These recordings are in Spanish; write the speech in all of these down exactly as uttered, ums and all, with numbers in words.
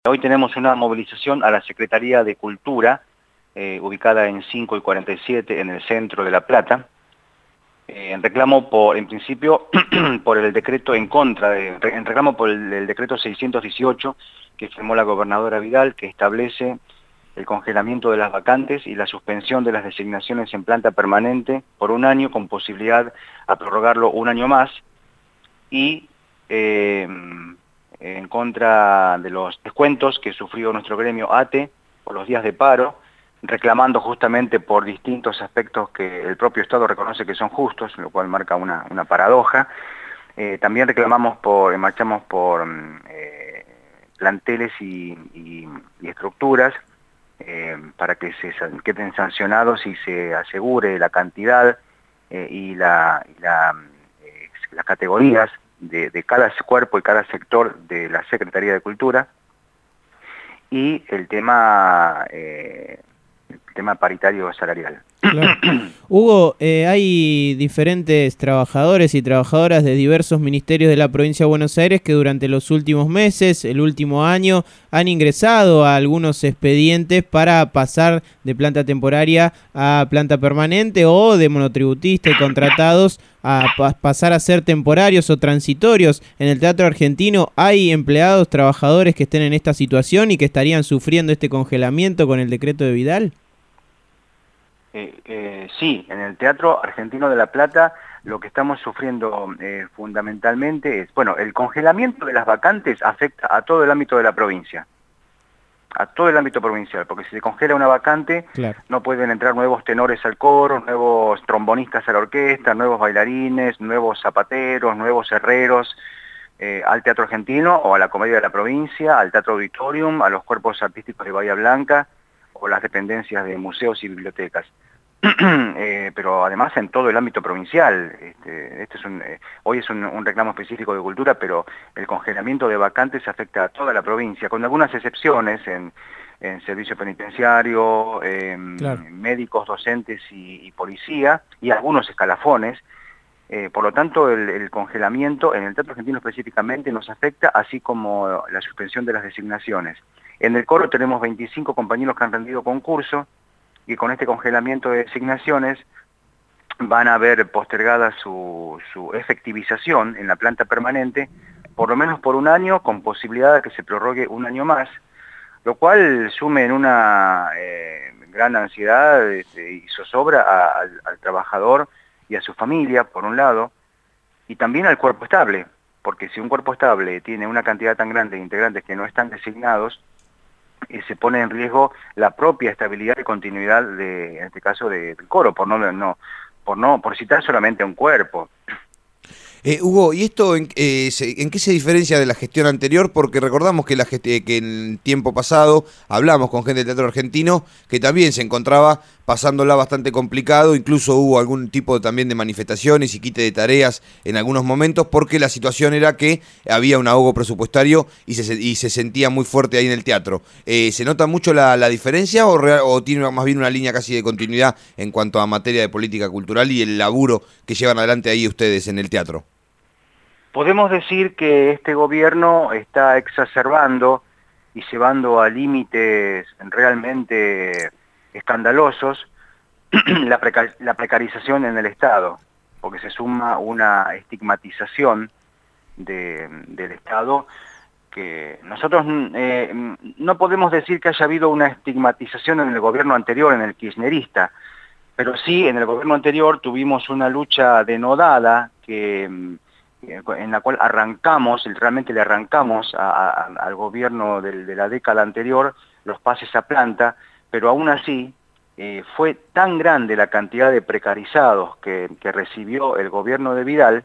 Hoy tenemos una movilización a la Secretaría de Cultura, eh, ubicada en cinco y cuarenta y siete, en el centro de La Plata, eh, en reclamo por, en principio, por el decreto en contra, de, en reclamo por el, el decreto seiscientos dieciocho que firmó la gobernadora Vidal, que establece el congelamiento de las vacantes y la suspensión de las designaciones en planta permanente por un año, con posibilidad a prorrogarlo un año más, y eh, en contra de los descuentos que sufrió nuestro gremio A T E por los días de paro, reclamando justamente por distintos aspectos que el propio Estado reconoce que son justos, lo cual marca una, una paradoja. Eh, también reclamamos por, marchamos por eh, planteles y, y, y estructuras eh, para que se queden sancionados y se asegure la cantidad eh, y, la, y la, eh, las categorías De, de cada cuerpo y cada sector de la Secretaría de Cultura, y el tema, eh, el tema paritario salarial. Claro. Hugo, eh, hay diferentes trabajadores y trabajadoras de diversos ministerios de la provincia de Buenos Aires que durante los últimos meses, el último año, han ingresado a algunos expedientes para pasar de planta temporaria a planta permanente, o de monotributista y contratados a pa pasar a ser temporarios o transitorios. En el Teatro Argentino, ¿hay empleados, trabajadores que estén en esta situación y que estarían sufriendo este congelamiento con el decreto de Vidal? Eh, eh, sí, en el Teatro Argentino de La Plata lo que estamos sufriendo eh, fundamentalmente es, bueno, el congelamiento de las vacantes afecta a todo el ámbito de la provincia, a todo el ámbito provincial, porque si se congela una vacante, claro, no pueden entrar nuevos tenores al coro, nuevos trombonistas a la orquesta, nuevos bailarines, nuevos zapateros, nuevos herreros, eh, al Teatro Argentino o a la Comedia de la Provincia, al Teatro Auditorium, a los cuerpos artísticos de Bahía Blanca, o las dependencias de museos y bibliotecas. eh, pero además en todo el ámbito provincial. Este, este es un, eh, hoy es un, un reclamo específico de cultura, pero el congelamiento de vacantes afecta a toda la provincia, con algunas excepciones en, en servicio penitenciario, eh, claro, médicos, docentes y, y policía, y algunos escalafones. Eh, por lo tanto, el, el congelamiento en el Teatro Argentino específicamente nos afecta, así como la suspensión de las designaciones. En el coro tenemos veinticinco compañeros que han rendido concurso, y con este congelamiento de designaciones van a ver postergada su, su efectivización en la planta permanente, por lo menos por un año, con posibilidad de que se prorrogue un año más, lo cual sume en una eh, gran ansiedad este, y zozobra a, al, al trabajador y a su familia, por un lado, y también al cuerpo estable, porque si un cuerpo estable tiene una cantidad tan grande de integrantes que no están designados, eh, se pone en riesgo la propia estabilidad y continuidad de, en este caso, de, del coro, por no, no, por no, por citar solamente a un cuerpo. Eh, Hugo, ¿y esto en, eh, se, en qué se diferencia de la gestión anterior? Porque recordamos que, la gest que en el tiempo pasado hablamos con gente del Teatro Argentino que también se encontraba pasándola bastante complicado, incluso hubo algún tipo también de manifestaciones y quite de tareas en algunos momentos, porque la situación era que había un ahogo presupuestario y se, y se sentía muy fuerte ahí en el teatro. Eh, ¿Se nota mucho la, la diferencia o, real, o tiene más bien una línea casi de continuidad en cuanto a materia de política cultural y el laburo que llevan adelante ahí ustedes en el teatro? Podemos decir que este gobierno está exacerbando y llevando a límites realmente escandalosos la, precar la precarización en el Estado, porque se suma una estigmatización de, del Estado que nosotros eh, no podemos decir que haya habido una estigmatización en el gobierno anterior, en el kirchnerista, pero sí en el gobierno anterior tuvimos una lucha denodada que en la cual arrancamos, realmente le arrancamos a, a, al gobierno de, de la década anterior los pases a planta, pero aún así eh, fue tan grande la cantidad de precarizados que, que recibió el gobierno de Vidal,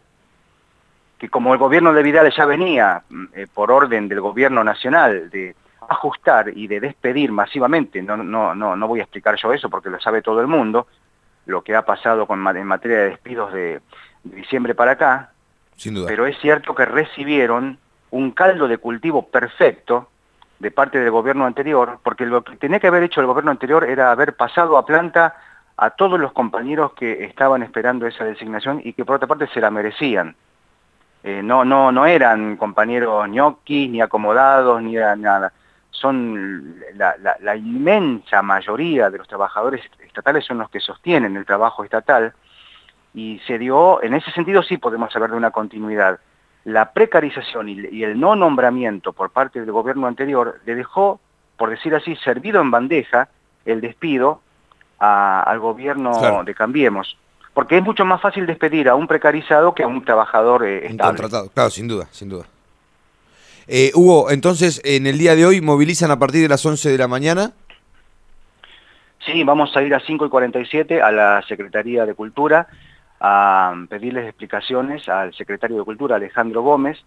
que como el gobierno de Vidal ya venía eh, por orden del gobierno nacional de ajustar y de despedir masivamente, no, no, no, no voy a explicar yo eso porque lo sabe todo el mundo, lo que ha pasado con, en materia de despidos de, de diciembre para acá. Sin duda. Pero es cierto que recibieron un caldo de cultivo perfecto de parte del gobierno anterior, porque lo que tenía que haber hecho el gobierno anterior era haber pasado a planta a todos los compañeros que estaban esperando esa designación y que por otra parte se la merecían. Eh, no, no, no eran compañeros ñoquis, ni acomodados, ni nada. son la, la, la inmensa mayoría de los trabajadores estatales son los que sostienen el trabajo estatal, y se dio, en ese sentido sí podemos hablar de una continuidad. La precarización y, y el no nombramiento por parte del gobierno anterior le dejó, por decir así, servido en bandeja el despido a, al gobierno Claro. de Cambiemos. Porque es mucho más fácil despedir a un precarizado que a un trabajador eh, Un estable. contratado, claro, sin duda, sin duda. Eh, Hugo, entonces, en el día de hoy movilizan a partir de las once de la mañana. Sí, vamos a ir a cinco y cuarenta y siete a la Secretaría de Cultura a pedirles explicaciones al secretario de Cultura, Alejandro Gómez,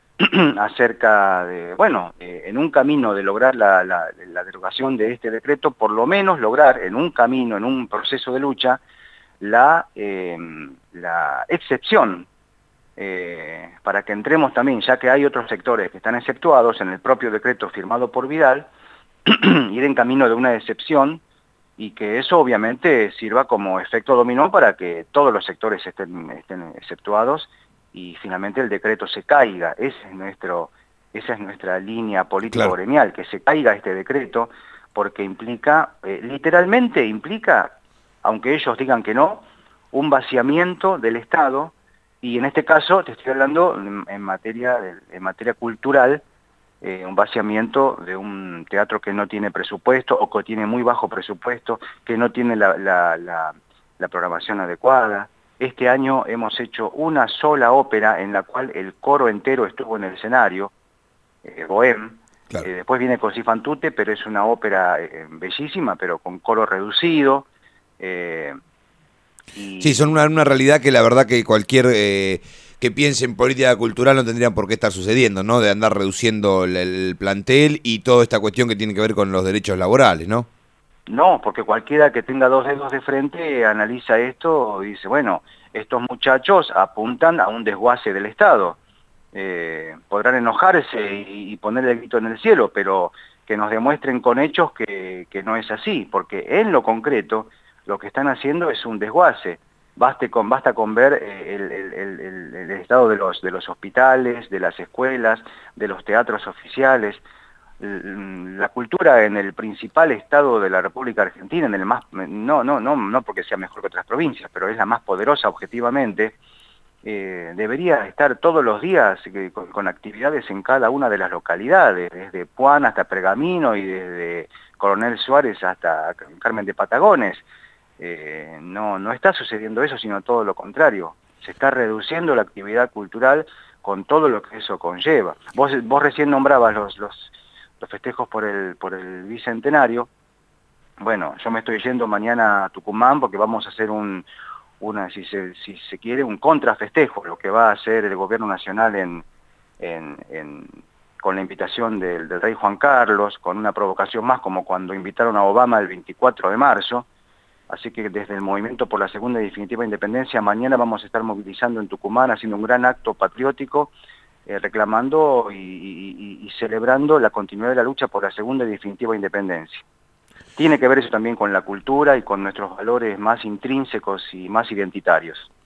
acerca de, bueno, eh, en un camino de lograr la, la, la derogación de este decreto, por lo menos lograr en un camino, en un proceso de lucha, la, eh, la excepción, eh, para que entremos también, ya que hay otros sectores que están exceptuados en el propio decreto firmado por Vidal, ir en camino de una excepción, y que eso obviamente sirva como efecto dominó para que todos los sectores estén, estén exceptuados y finalmente el decreto se caiga. Ese es nuestro, esa es nuestra línea político-gremial, claro, que se caiga este decreto, porque implica, eh, literalmente implica, aunque ellos digan que no, un vaciamiento del Estado, y en este caso te estoy hablando en, en materia, de, en materia cultural, Eh, un vaciamiento de un teatro que no tiene presupuesto o que tiene muy bajo presupuesto, que no tiene la, la, la, la programación adecuada. Este año hemos hecho una sola ópera en la cual el coro entero estuvo en el escenario, eh, Bohem. Claro. Eh, después viene Così fan tutte, pero es una ópera eh, bellísima, pero con coro reducido. Eh, y... Sí, son una, una realidad que la verdad que cualquier... Eh... que piense en política cultural no tendrían por qué estar sucediendo, ¿no? De andar reduciendo el, el plantel y toda esta cuestión que tiene que ver con los derechos laborales, ¿no? No, porque cualquiera que tenga dos dedos de frente analiza esto y dice, bueno, estos muchachos apuntan a un desguace del Estado. Eh, podrán enojarse y, y poner el grito en el cielo, pero que nos demuestren con hechos que, que no es así, porque en lo concreto lo que están haciendo es un desguace. Baste con, basta con ver el, el, el, el estado de los, de los hospitales, de las escuelas, de los teatros oficiales. La cultura en el principal estado de la República Argentina, en el más, no, no, no, no porque sea mejor que otras provincias, pero es la más poderosa objetivamente, eh, debería estar todos los días eh, con, con actividades en cada una de las localidades, desde Puan hasta Pergamino y desde Coronel Suárez hasta Carmen de Patagones. Eh, no, no está sucediendo eso, sino todo lo contrario. Se está reduciendo la actividad cultural con todo lo que eso conlleva. Vos, vos recién nombrabas los, los, los festejos por el, por el Bicentenario. Bueno, yo me estoy yendo mañana a Tucumán porque vamos a hacer un, una, si se, si se quiere, un contrafestejo, lo que va a hacer el gobierno nacional en, en, en, con la invitación del, del rey Juan Carlos, con una provocación más como cuando invitaron a Obama el veinticuatro de marzo. Así que desde el Movimiento por la Segunda y Definitiva Independencia, mañana vamos a estar movilizando en Tucumán, haciendo un gran acto patriótico, eh, reclamando y, y, y celebrando la continuidad de la lucha por la Segunda y Definitiva Independencia. Tiene que ver eso también con la cultura y con nuestros valores más intrínsecos y más identitarios.